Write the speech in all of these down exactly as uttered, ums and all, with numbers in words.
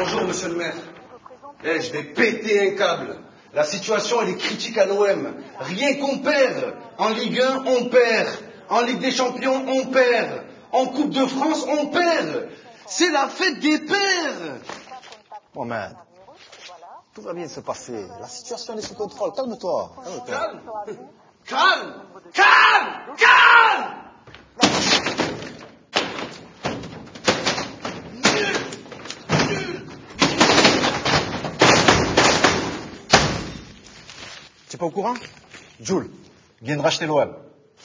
Bonjour, monsieur le maire. Eh, je vais péter un câble. La situation, elle est critique à l'O M. Rien qu'on perd. En Ligue un, on perd. En Ligue des Champions, on perd. En Coupe de France, on perd. C'est la fête des pères. Mohamed, tout va bien se passer. La situation est sous contrôle. Calme-toi. Calme. Calme. Calme. Calme. Tu n'es pas au courant? Jules vient de racheter l'O M.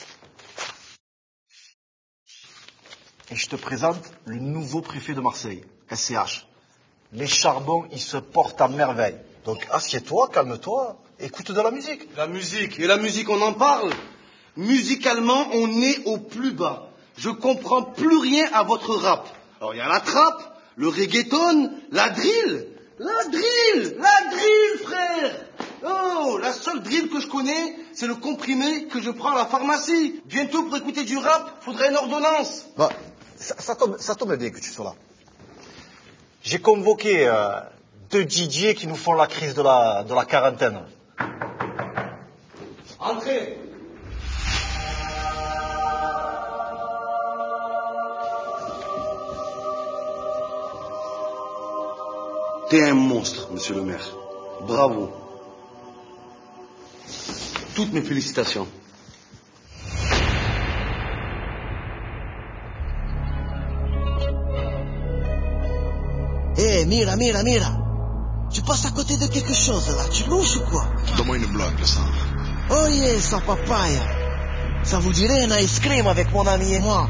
Et je te présente le nouveau préfet de Marseille, S C H. Les charbons, ils se portent à merveille. Donc assieds-toi, calme-toi, écoute de la musique. La musique, et la musique, on en parle. Musicalement, on est au plus bas. Je comprends plus rien à votre rap. Alors il y a la trappe, le reggaeton, la drill. La drill, la drill, frère. Oh, la seule drill que je connais, c'est le comprimé que je prends à la pharmacie. Bientôt, pour écouter du rap, faudrait une ordonnance. Bah, ça, ça, tombe, ça tombe bien que tu sois là. J'ai convoqué euh, deux D J qui nous font la crise de la, de la quarantaine. Entrez. T'es un monstre, monsieur le maire. Bravo. Toutes mes félicitations. Eh, hey, mira, mira, mira. Tu passes à côté de quelque chose là, tu louches ou quoi? Donne-moi une blague, le sang. Oh yeah, sans papaya. Ça vous dirait un ice cream avec mon ami et moi?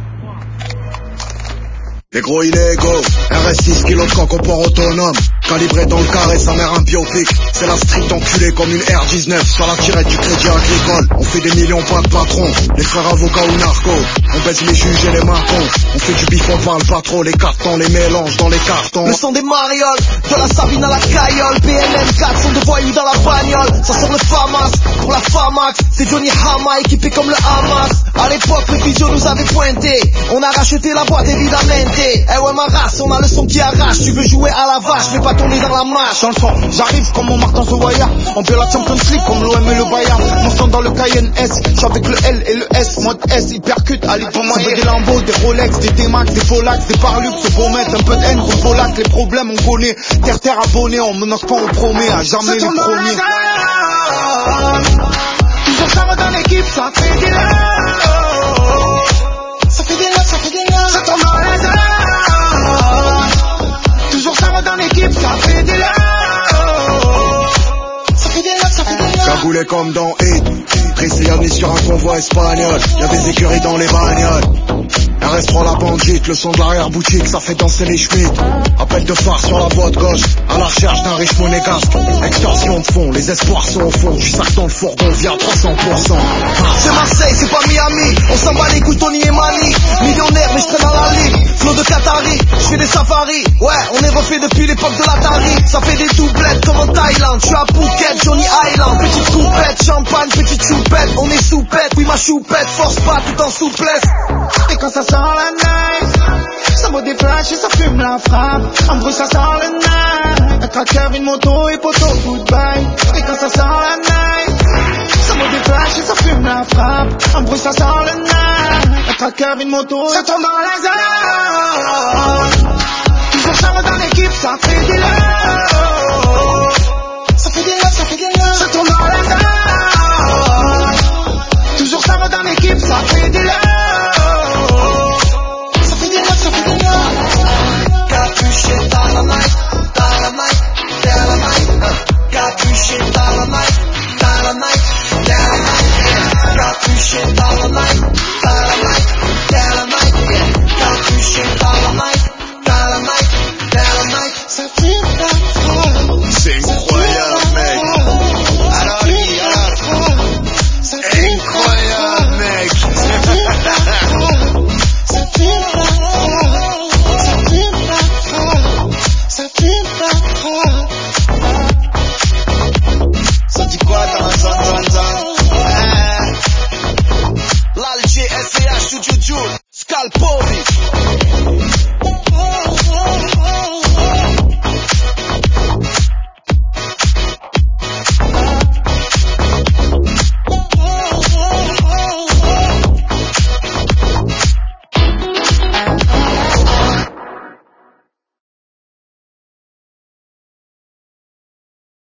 Les gros illégaux, R S six kilos de coq au port autonome. Calibré dans le carré, sa mère un biopic. C'est la street enculée comme une R dix-neuf sur la tirette du crédit agricole. On fait des millions, pas de patron. Les frères avocats ou narcos. On baisse les juges et les marcons. On fait du bif, on parle pas trop. Les cartons, les mélanges dans les cartons. Le son des marioles, de la Sabine à la Caillole. P N L quatre sont de voyous dans la bagnole. Ça sort le FAMAS, pour la FAMAX. C'est Johnny Hama équipé comme le Hamas. À l'époque, le physio nous avait pointé. On a racheté la boîte évidemment. Eh ouais ma race, on a le son qui arrache. Tu veux jouer à la vache, mais pas tomber dans la marche. Dans le son, j'arrive comme mon Martin Zouaya. On fait la Champions League comme l'O M et le Bayern. Mon son dans le Cayenne S, j'suis avec le L et le S. Mode S, il percute, allez pour moi. Ça veut des Lambo, des Rolex, des D-Max, des Polax, des Parlux. C'est pour mettre un peu de haine contre Polac. Les problèmes on connaît, terre terre abonné. On menace pas, on promet à jamais les premiers. Toujours ça va dans l'équipe, ça fait des love. Ça fait des love, ça fait des love. Ça tombe dans la zone. Toujours ça va dans l'équipe, ça fait des love. Ça fait des love, ça fait des love. Cagoulé comme dans Hit. Trissiani sur un convoi espagnol. Y'a des écuries dans les bagnoles. R S trois la bandite, le son de l'arrière-boutique, ça fait danser les schmitts. Appel de phare sur la voie de gauche, à la recherche d'un riche monégasque. Extorsion de fond, les espoirs sont au fond. Du sac dans le fourgon, via trois cents pour cent. C'est Marseille, c'est pas Miami. On s'en bat les couilles, Tony et Mani. Millionnaire, mais je traîne dans la ligue. Flow de Qatari, je fais des safaris. Ouais, on est refait depuis l'époque de l'Atari. Ça fait des doublettes comme en Thaïlande. Je suis à Phuket, Johnny Island. Petite coupette, champagne, petite choupette. On est soupette, oui ma choupette. Force pas tout en souplesse. Et quand ça sent la night, ça vaut des flashs et ça fume la frappe. En bruit ça sent le night. Un tracker, une moto et poteau, goodbye. Et quand ça sent la night, ça vaut des flashs et ça fume la frappe. En bruit ça sent le night. Un tracker, une moto, ça tombe dans la zone. Toujours ça va dans l'équipe, ça fait des love. Ça fait des love, ça fait des love. Ça tombe dans la zone. Toujours ça va dans l'équipe, ça fait des love. Capuchet dans la mic, dans la mic, dans la mic. Capuchet dans la mic, dans la mic, dans la mic. Capuchet dans la mic, dans la mic, dans la mic. Capuchet dans la mic, dans la mic, dans la mic. Ça fume la frappe.